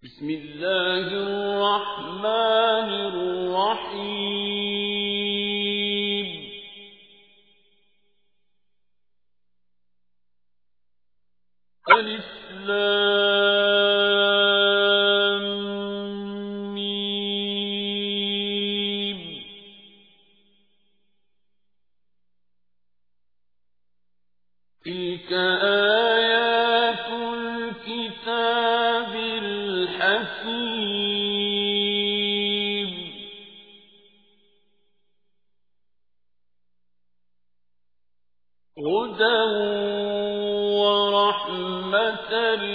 بسم الله الرحمن الرحيم ألف لام ميم تلك آيات الكتاب الحكيم هدى ورحمة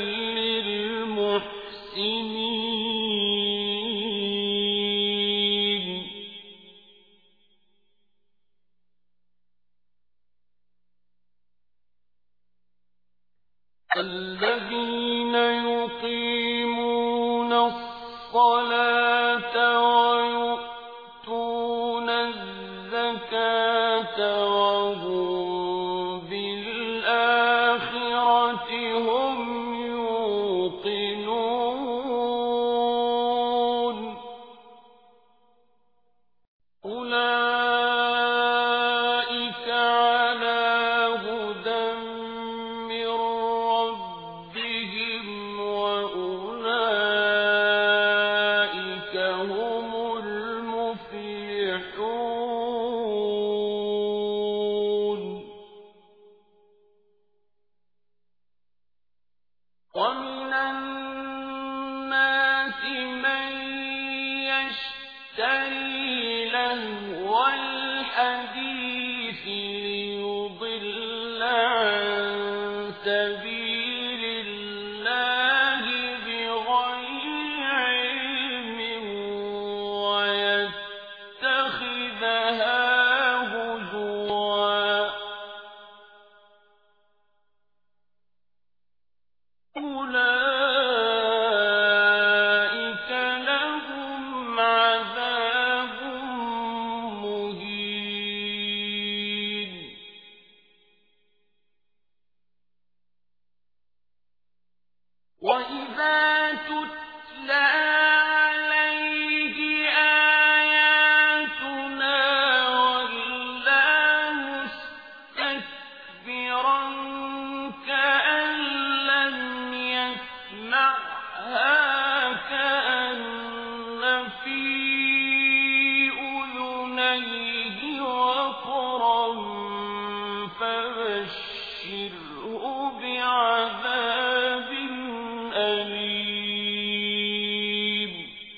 للمحسنين الذين يقيمون الصلاة ويؤتون الزكاة وهم بالآخرة هم يوقنون أولئك على هدى من ربهم وأولئك هم المفلحون ومن الناس من يشتري لهو الحديث ليضل عن سبيل الله بغير علم ويتخذها هزوا أولئك لهم عذاب مهين وإذا تتلى عليه آياتنا ولى مستكبرا كأن لم يسمعها كأن في أذنيه وقرا فبشره بعذاب أليم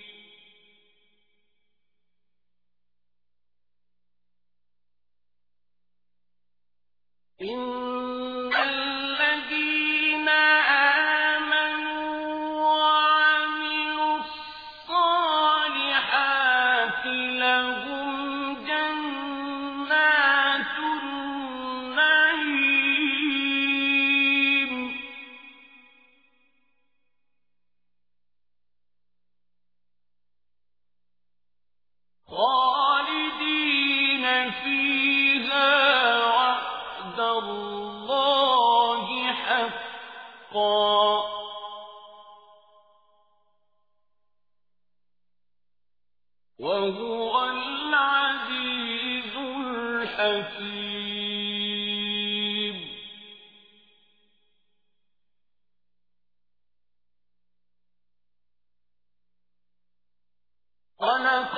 إن الذين آمنوا وعملوا الصالحات لهم جنات النعيم خالدين فيها وعد الله حقا وهو العزيز الحكيم خلق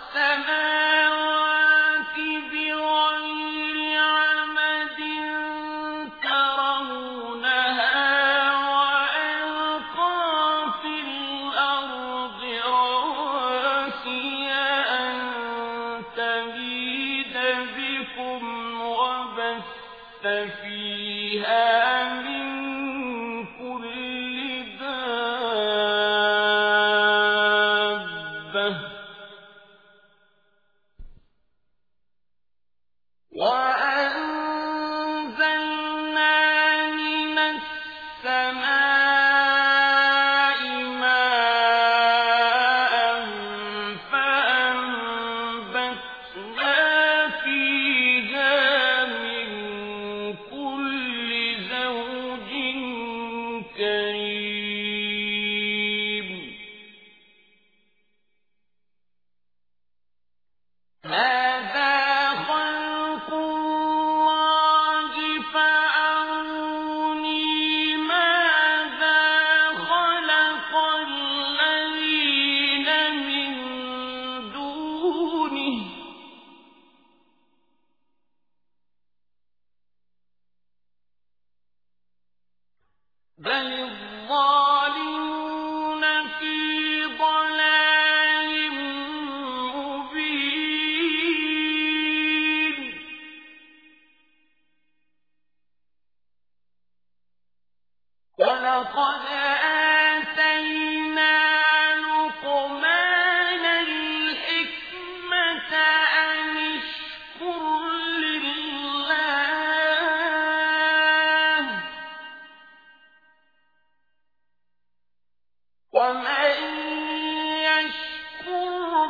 السماوات بغير عمد ترونها وألقى في الأرض رواسي أن تميد بكم ومن يشكر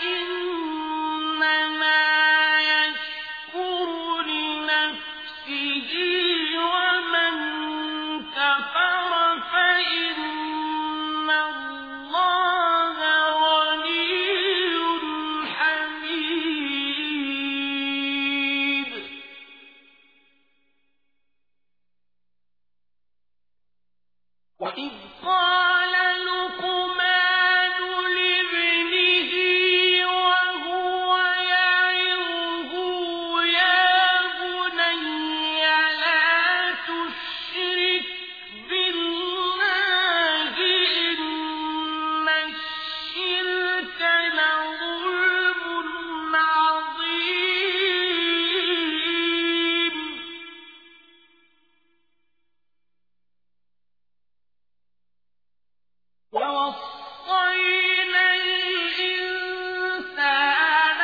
فإنما يشكر لنفسه ومن كفر فإن الله غني حميد. وإذ قال لقمان لابنه وهو يعظه يا بني لا تشرك بالله إن الشرك لظلم عظيم. ووصينا الإنسان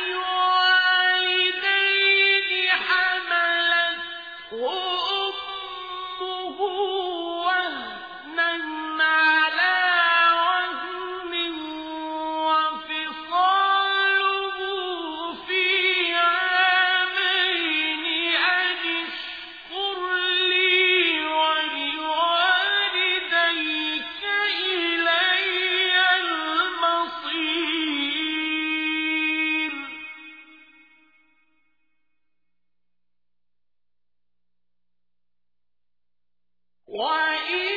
بوالديه حملته أمه وهنا على وهن وفصاله في عامين أن اشكر لي ولوالديك إلي المصير. وإن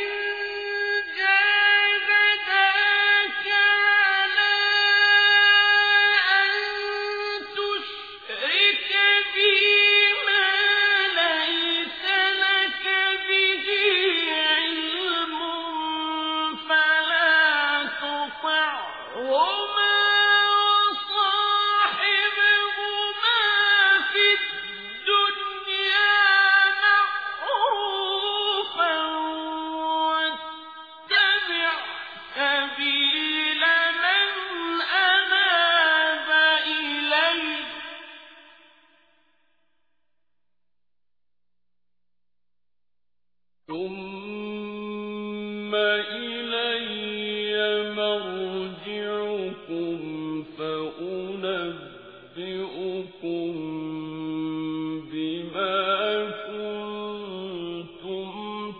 جاهداك على أن تشرك بي ما ليس لك به علم فلا تطعهما وصاحبهما في الدنيا معروفا واتبع سبيل من أناب إلي ثم إلي مرجعكم فأنبئكم بما كنتم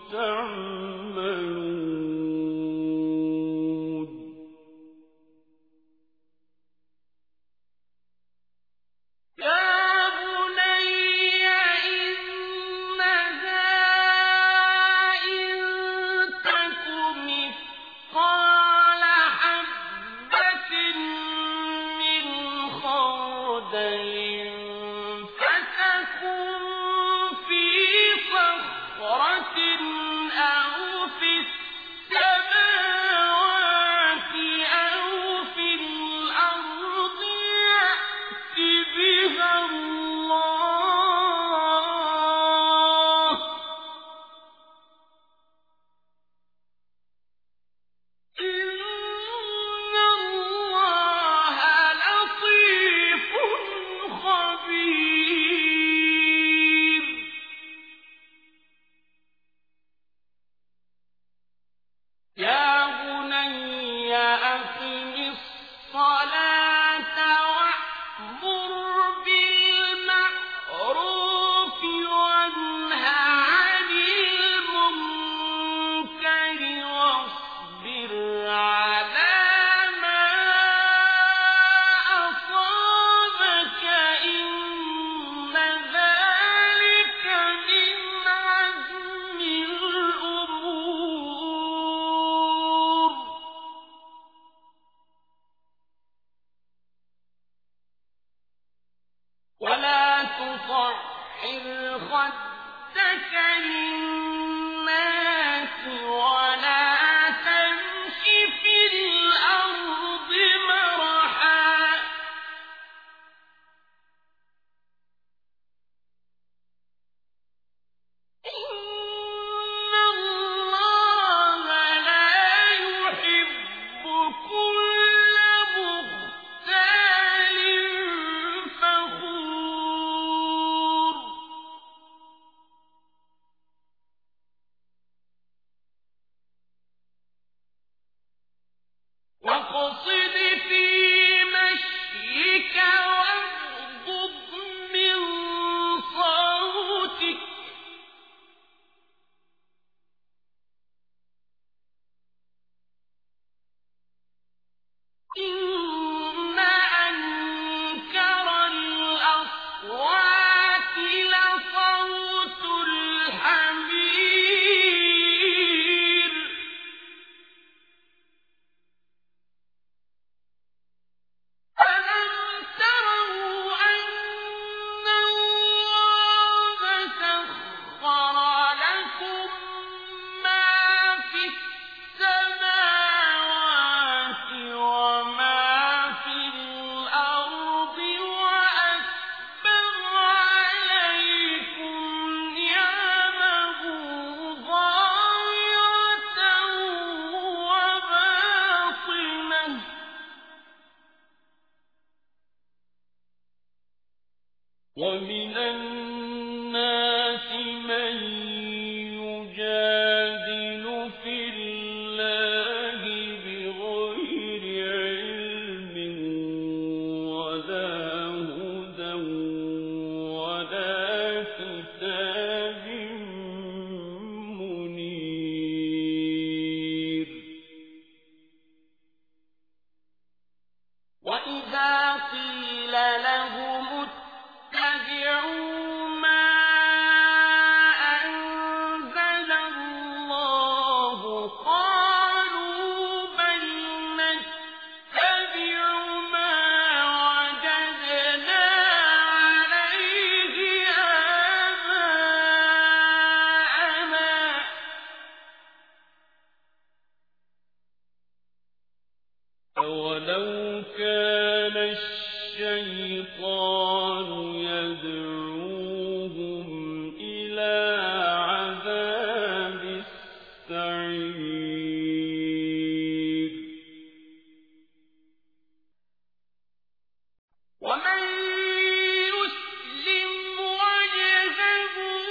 تعملون. يا بني إنها إن تك مثقال وأقصد في مشيك واغضض من صوتك إن أنكر الأصوات لصوت الحمير ألم تروا أن الله سخر لكم ما في السماوات وما في الأرض وأسبغ عليكم نعمه ظاهرة وباطنة ومن الناس من يجادل في الله بغير علم ولا هدى ولا كتاب منير وإذا قيل لهم اتبعوا ما أنزل الله قالوا بل نتبع ما وجدنا عليه آباءنا أولو كان الشيطان يدعوهم إلى عذاب السعير ومن يسلم وجهه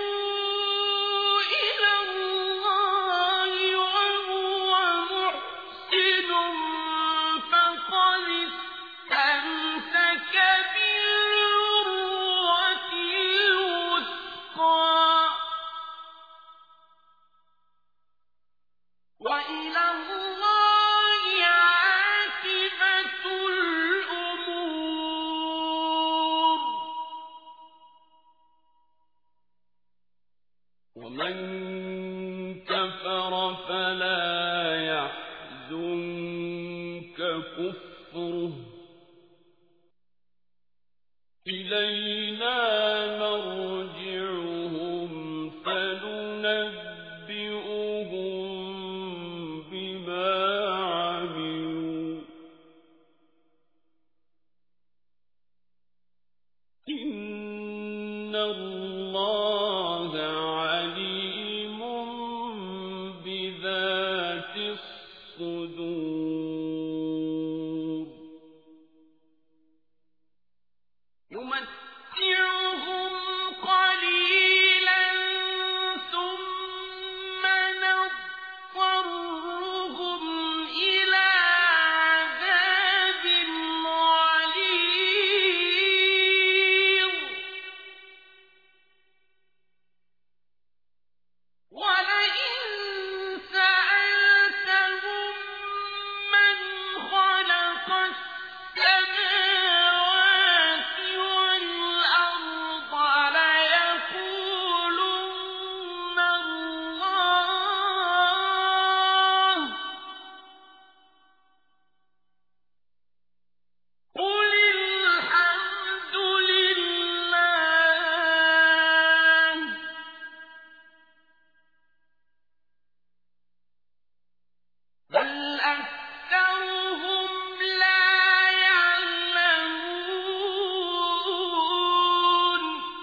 إلى الله وهو محسن فقد استمسك بالعروة الوثقى وإلى الله عاقبة الأمور ومن كفر فلا يحزنك كفره إلينا مرجعهم فننبئهم بما عملوا إن الله عليم بذات الصدور نمتعهم قليلا ثم نضطرهم إلى عذاب غليظ ولئن سألتهم من خلق السماوات والأرض ليقولن الله قل الحمد لله بل أكثرهم لا يعلمون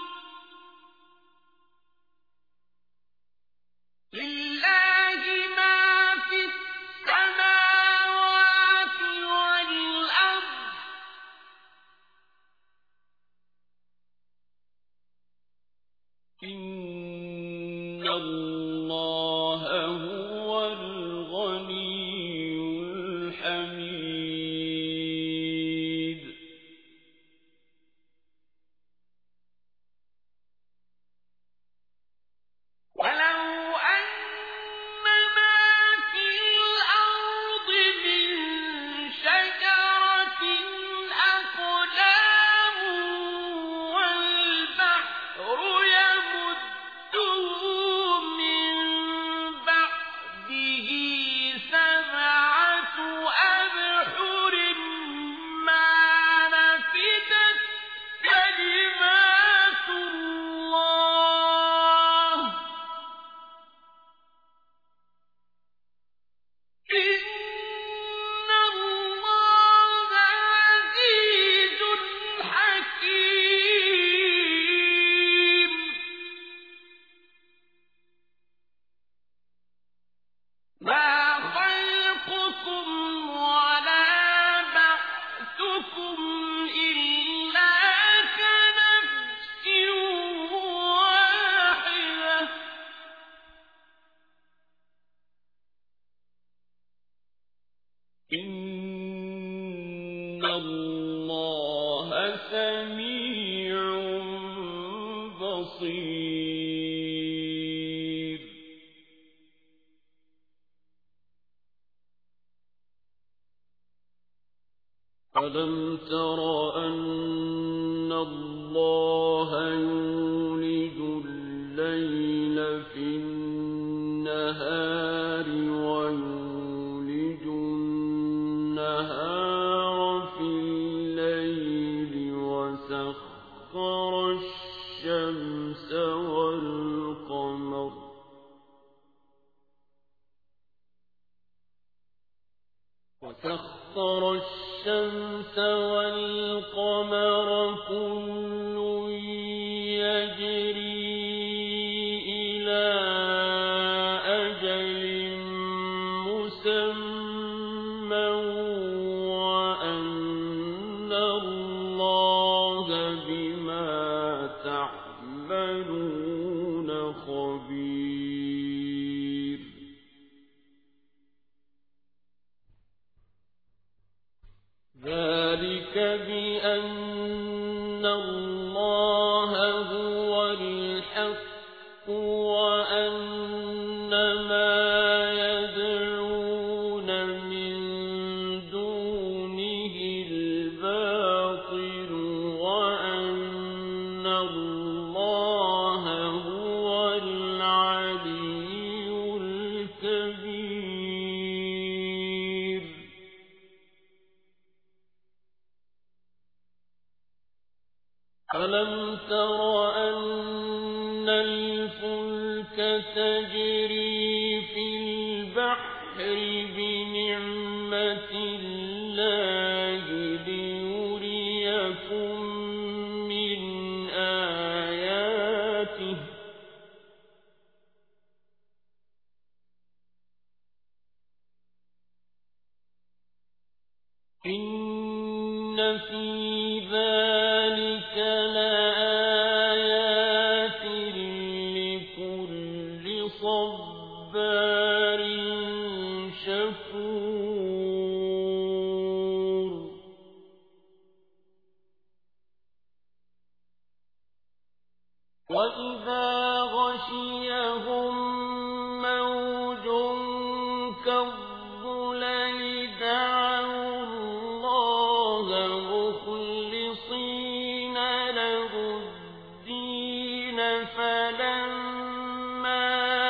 لله ما في السماوات والأرض إن الله هو الغني الحميد إن الله سميع بصير ألم تر أن الله يولج الليل في النهار ويولج النهار في الليل وسخر الشمس والقمر كل يجري إلى أجل مسمى وأن الله بما تعملون خبير ذلك بأن الله هو الحق وأن ما يدعون من دونه الباطل وأن الله هو العلي الكبير ألم تر أن الفلك تجري في البحر بنعمة الله ليريكم من آياته إن في ذلك لآيات لكل صبار شكور وإذا غشيهم موج كالظلل دعوا الله مخلصين له الدين فلما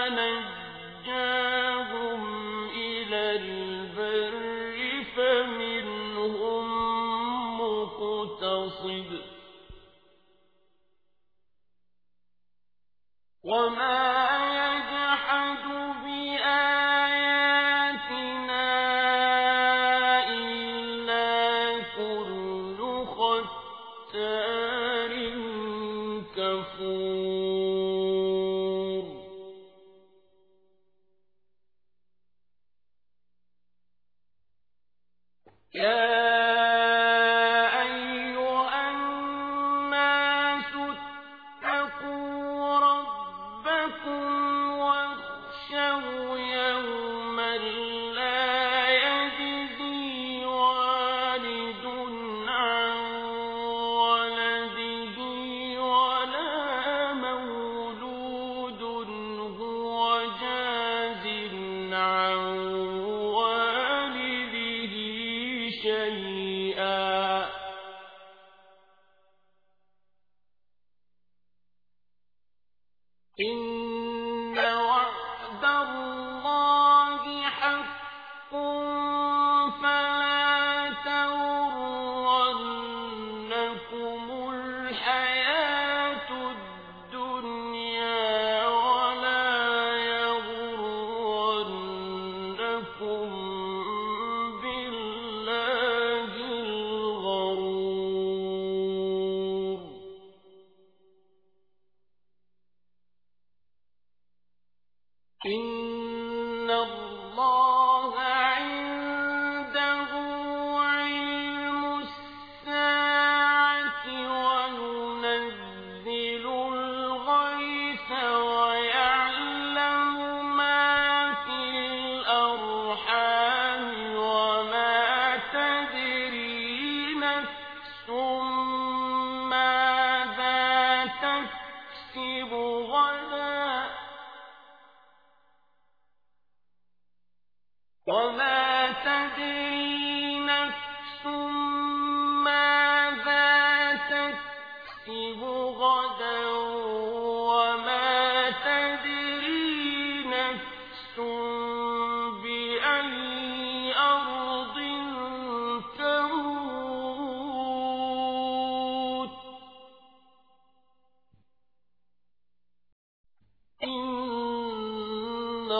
نجاهم إلى البر فمنهم مقتصد وما يجحد بآياتنا إلا كل ختار كفور يا أيها الناس اتقوا ربكم واخشوا يوما لا يجزي والد عن ولده ولا مولود هو جاز عن والده شيئا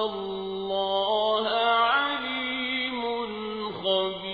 اللَّهَ عَلِيمٌ خَبِيرٌ.